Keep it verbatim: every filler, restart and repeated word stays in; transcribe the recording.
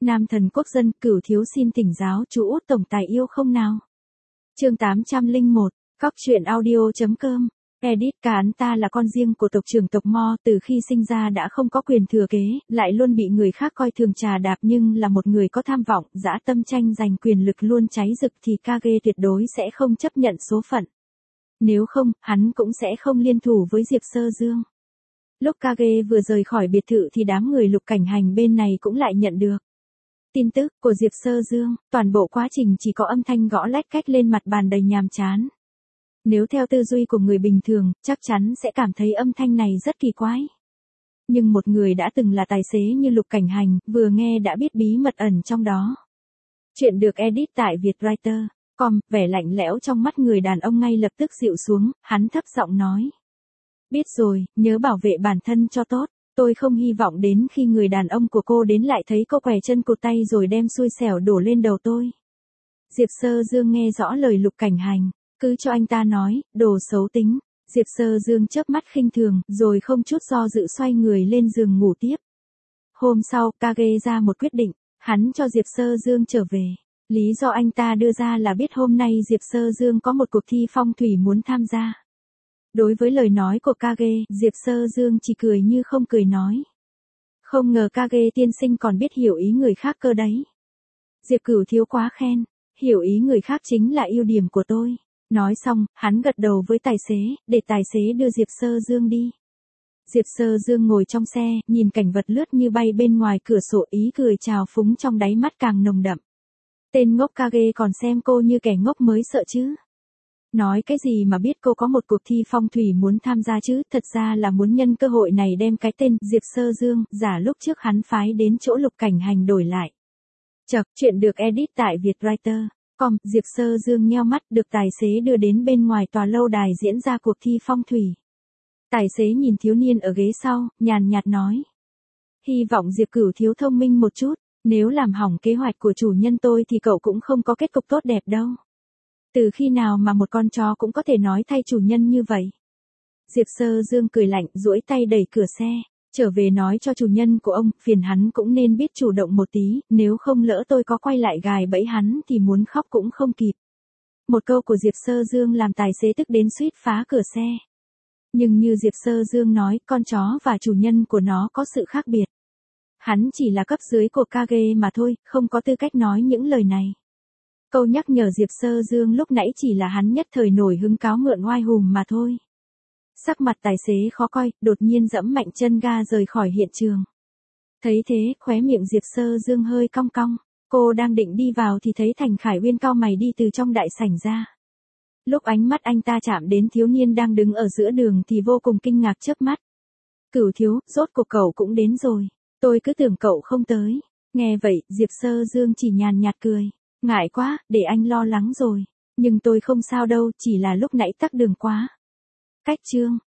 Nam thần quốc dân, Cửu thiếu xin thỉnh giáo chú út tổng tài yêu không nào. Chương tám trăm lẻ một, Cóc truyện audio chấm com. Edit cả hắn ta là con riêng của tộc trưởng tộc Mo, từ khi sinh ra đã không có quyền thừa kế, lại luôn bị người khác coi thường trà đạp, nhưng là một người có tham vọng, dã tâm tranh giành quyền lực luôn cháy rực thì Kage tuyệt đối sẽ không chấp nhận số phận. Nếu không, hắn cũng sẽ không liên thủ với Diệp Sơ Dương. Lúc Kage vừa rời khỏi biệt thự thì đám người Lục Cảnh Hành bên này cũng lại nhận được tin tức của Diệp Sơ Dương, toàn bộ quá trình chỉ có âm thanh gõ lách cách lên mặt bàn đầy nhàm chán. Nếu theo tư duy của người bình thường, chắc chắn sẽ cảm thấy âm thanh này rất kỳ quái. Nhưng một người đã từng là tài xế như Lục Cảnh Hành, vừa nghe đã biết bí mật ẩn trong đó. Chuyện được edit tại vietwriter chấm com, vẻ lạnh lẽo trong mắt người đàn ông ngay lập tức dịu xuống, hắn thấp giọng nói. Biết rồi, nhớ bảo vệ bản thân cho tốt. Tôi không hy vọng đến khi người đàn ông của cô đến lại thấy cô què chân cụt tay rồi đem xui xẻo đổ lên đầu tôi. Diệp Sơ Dương nghe rõ lời Lục Cảnh Hành, cứ cho anh ta nói, đồ xấu tính. Diệp Sơ Dương chớp mắt khinh thường, rồi không chút do dự xoay người lên giường ngủ tiếp. Hôm sau, Kage ra một quyết định, hắn cho Diệp Sơ Dương trở về. Lý do anh ta đưa ra là biết hôm nay Diệp Sơ Dương có một cuộc thi phong thủy muốn tham gia. Đối với lời nói của Kage, Diệp Sơ Dương chỉ cười như không cười nói. Không ngờ Kage tiên sinh còn biết hiểu ý người khác cơ đấy. Diệp Cửu thiếu quá khen, hiểu ý người khác chính là ưu điểm của tôi. Nói xong, hắn gật đầu với tài xế, để tài xế đưa Diệp Sơ Dương đi. Diệp Sơ Dương ngồi trong xe, nhìn cảnh vật lướt như bay bên ngoài cửa sổ, ý cười trào phúng trong đáy mắt càng nồng đậm. Tên ngốc Kage còn xem cô như kẻ ngốc mới sợ chứ. Nói cái gì mà biết cô có một cuộc thi phong thủy muốn tham gia chứ, thật ra là muốn nhân cơ hội này đem cái tên Diệp Sơ Dương, giả lúc trước hắn phái đến chỗ Lục Cảnh Hành đổi lại. Chậc, chuyện được edit tại vietwriter chấm com, Diệp Sơ Dương nheo mắt được tài xế đưa đến bên ngoài tòa lâu đài diễn ra cuộc thi phong thủy. Tài xế nhìn thiếu niên ở ghế sau, nhàn nhạt nói. Hy vọng Diệp Cửu thiếu thông minh một chút, nếu làm hỏng kế hoạch của chủ nhân tôi thì cậu cũng không có kết cục tốt đẹp đâu. Từ khi nào mà một con chó cũng có thể nói thay chủ nhân như vậy? Diệp Sơ Dương cười lạnh, duỗi tay đẩy cửa xe, trở về nói cho chủ nhân của ông, phiền hắn cũng nên biết chủ động một tí, nếu không lỡ tôi có quay lại gài bẫy hắn thì muốn khóc cũng không kịp. Một câu của Diệp Sơ Dương làm tài xế tức đến suýt phá cửa xe. Nhưng như Diệp Sơ Dương nói, con chó và chủ nhân của nó có sự khác biệt. Hắn chỉ là cấp dưới của Kage mà thôi, không có tư cách nói những lời này. Câu nhắc nhở Diệp Sơ Dương lúc nãy chỉ là hắn nhất thời nổi hứng cáo mượn oai hùng mà thôi. Sắc mặt tài xế khó coi, đột nhiên giẫm mạnh chân ga rời khỏi hiện trường. Thấy thế, khóe miệng Diệp Sơ Dương hơi cong cong. Cô đang định đi vào thì thấy Thành Khải Uyên cau mày đi từ trong đại sảnh ra. Lúc ánh mắt anh ta chạm đến thiếu niên đang đứng ở giữa đường thì vô cùng kinh ngạc chớp mắt. Cửu thiếu, rốt cuộc cậu cũng đến rồi. Tôi cứ tưởng cậu không tới. Nghe vậy, Diệp Sơ Dương chỉ nhàn nhạt cười. Ngại quá, để anh lo lắng rồi. Nhưng tôi không sao đâu, chỉ là lúc nãy tắc đường quá. Cách chương.